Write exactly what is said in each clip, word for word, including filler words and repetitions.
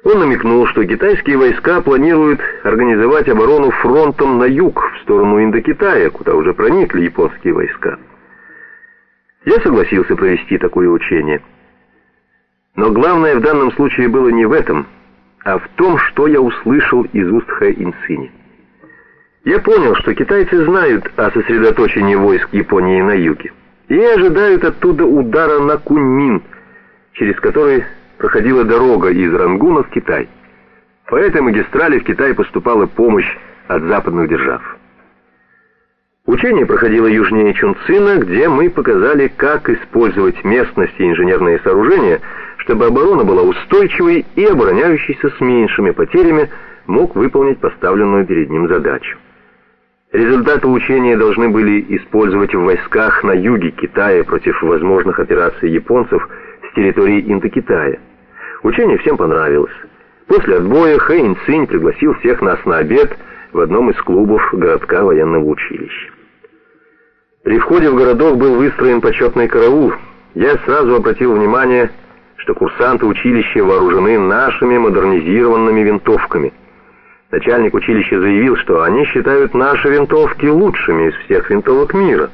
Он намекнул, что китайские войска планируют организовать оборону фронтом на юг, в сторону Индокитая, куда уже проникли японские войска. Я согласился провести такое учение. Но главное в данном случае было не в этом, а в том, что я услышал из уст Хэ Инцини. Я понял, что китайцы знают о сосредоточении войск Японии на юге и ожидают оттуда удара на Куньмин, через который проходила дорога из Рангуна в Китай. По этой магистрали в Китай поступала помощь от западных держав. Учение проходило южнее Чунцина, где мы показали, как использовать местность и инженерные сооружения, чтобы оборона была устойчивой и обороняющийся с меньшими потерями мог выполнить поставленную перед ним задачу. Результаты учения должны были использовать в войсках на юге Китая против возможных операций японцев с территории Индокитая. Учение всем понравилось. После отбоя Хэ Инцинь пригласил всех нас на обед в одном из клубов городка военного училища. При входе в городок был выстроен почетный караул. Я сразу обратил внимание, что курсанты училища вооружены нашими модернизированными винтовками. Начальник училища заявил, что они считают наши винтовки лучшими из всех винтовок мира.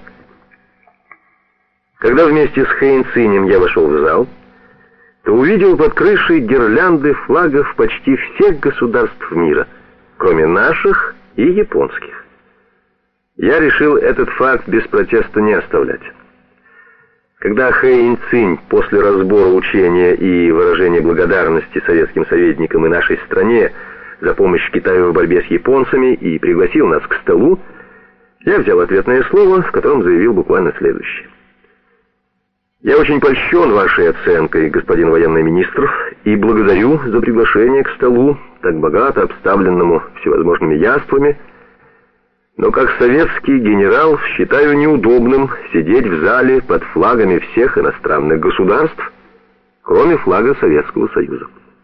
Когда вместе с Хэ Инцинем я вошел в зал, то увидел под крышей гирлянды флагов почти всех государств мира, кроме наших и японских. Я решил этот факт без протеста не оставлять. Когда Хэ Инцинь после разбора учения и выражения благодарности советским советникам и нашей стране за помощь Китаю в борьбе с японцами и пригласил нас к столу, я взял ответное слово, в котором заявил буквально следующее. «Я очень польщен вашей оценкой, господин военный министр, и благодарю за приглашение к столу, так богато обставленному всевозможными яствами, но как советский генерал считаю неудобным сидеть в зале под флагами всех иностранных государств, кроме флага Советского Союза».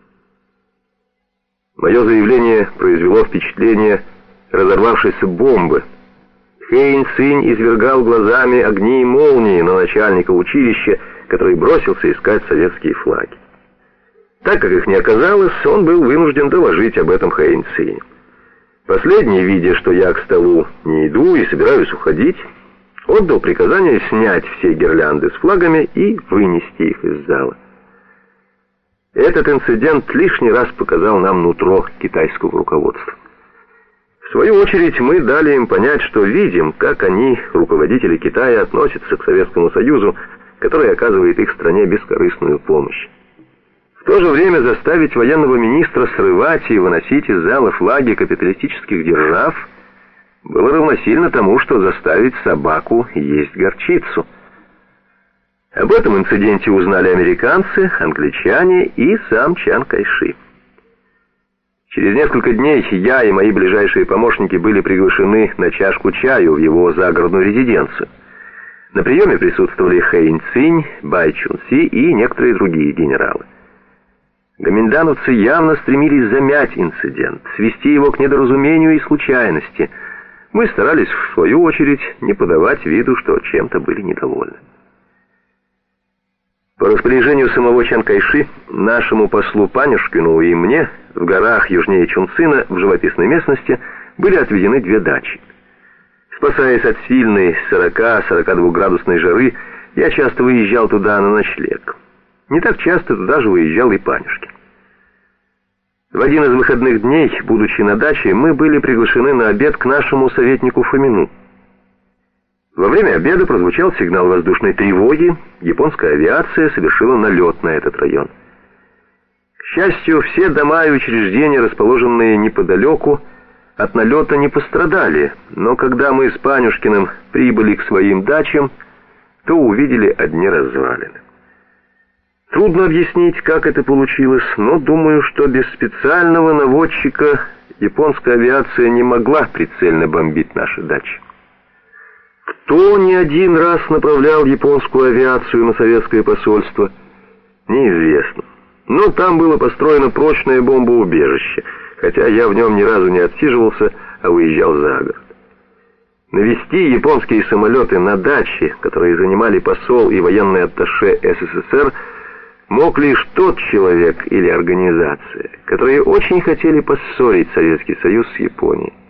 Мое заявление произвело впечатление разорвавшейся бомбы. Хэ Инцинь извергал глазами огни и молнии на начальника училища, который бросился искать советские флаги. Так как их не оказалось, он был вынужден доложить об этом Хэ Инциню. Последний, видя, что я к столу не иду и собираюсь уходить, отдал приказание снять все гирлянды с флагами и вынести их из зала. Этот инцидент лишний раз показал нам нутро китайского руководства. В свою очередь мы дали им понять, что видим, как они, руководители Китая, относятся к Советскому Союзу, который оказывает их стране бескорыстную помощь. В то же время заставить военного министра срывать и выносить из зала флаги капиталистических держав было равносильно тому, что заставить собаку есть горчицу. Об этом инциденте узнали американцы, англичане и сам Чан Кайши. Через несколько дней я и мои ближайшие помощники были приглашены на чашку чаю в его загородную резиденцию. На приеме присутствовали Хэ Инцинь, Бай Чунси и некоторые другие генералы. Гоминдановцы явно стремились замять инцидент, свести его к недоразумению и случайности. Мы старались, в свою очередь, не подавать виду, что чем-то были недовольны. По распоряжению самого Чан Кайши, нашему послу Панюшкину и мне в горах южнее Чунцина в живописной местности были отведены две дачи. Спасаясь от сильной сорока-сорока двухградусной жары, я часто выезжал туда на ночлег. Не так часто туда же выезжал и Панюшкин. В один из выходных дней, будучи на даче, мы были приглашены на обед к нашему советнику Фомину. Во время обеда прозвучал сигнал воздушной тревоги, японская авиация совершила налет на этот район. К счастью, все дома и учреждения, расположенные неподалеку, от налета не пострадали, но когда мы с Панюшкиным прибыли к своим дачам, то увидели одни развалины. Трудно объяснить, как это получилось, но думаю, что без специального наводчика японская авиация не могла прицельно бомбить наши дачи. Кто не один раз направлял японскую авиацию на советское посольство, неизвестно. Но там было построено прочное бомбоубежище, хотя я в нем ни разу не отсиживался, а выезжал за город. Навести японские самолеты на дачи, которые занимали посол и военный атташе СССР, мог лишь тот человек или организация, которые очень хотели поссорить Советский Союз с Японией.